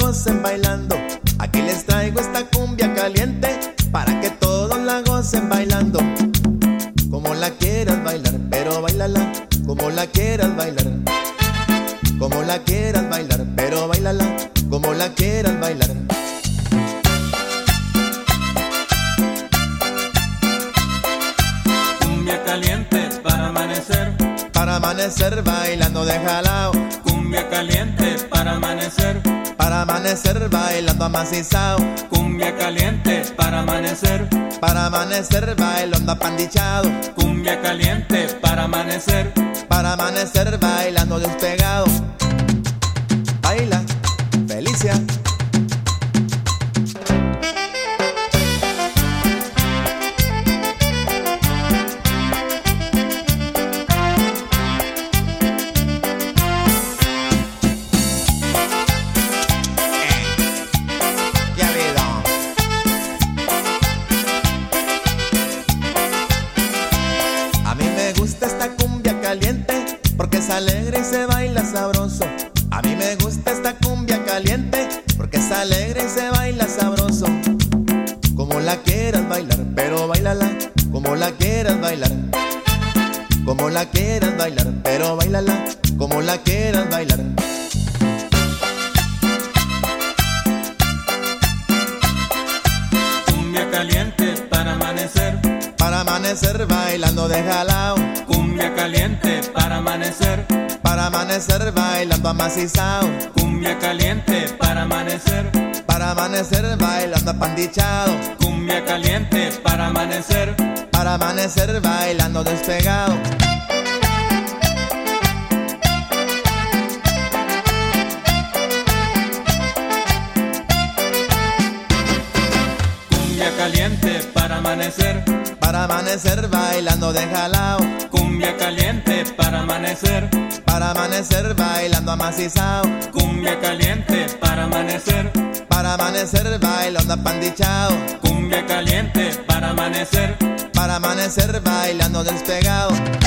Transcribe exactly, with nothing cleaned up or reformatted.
gocen bailando. Aquí les traigo esta cumbia caliente para que todos la gocen bailando. Como la quieras bailar, pero bailala como la quieras bailar. Como la quieras bailar, pero bailala como la quieras bailar. Cumbia caliente para amanecer, para amanecer bailando de jalao. cumbia caliente para amanecer, Para amanecer bailando amacizao. cumbia caliente para amanecer, Para amanecer bailando apandichado. cumbia caliente para amanecer, Para amanecer bailando despegado. Baila, Felicia. A mí me gusta esta cumbia caliente porque es alegre y se baila sabroso. A mí me gusta esta cumbia caliente porque es alegre y se baila sabroso. Como la quieras bailar, pero bailala como la quieras bailar. Como la quieras bailar, pero bailala como la quieras bailar. cumbia caliente para amanecer, Para amanecer bailando de jalao. cumbia caliente para amanecer, Para amanecer bailando amacizao. cumbia caliente para amanecer, Para amanecer bailando apandichado. cumbia caliente para amanecer, Para amanecer bailando despegado. cumbia caliente para amanecer, Para amanecer bailando de jalao. cumbia caliente para amanecer, Para amanecer bailando amacizao. cumbia caliente para amanecer, Para amanecer bailando apandichado. cumbia caliente para amanecer, Para amanecer bailando despegado.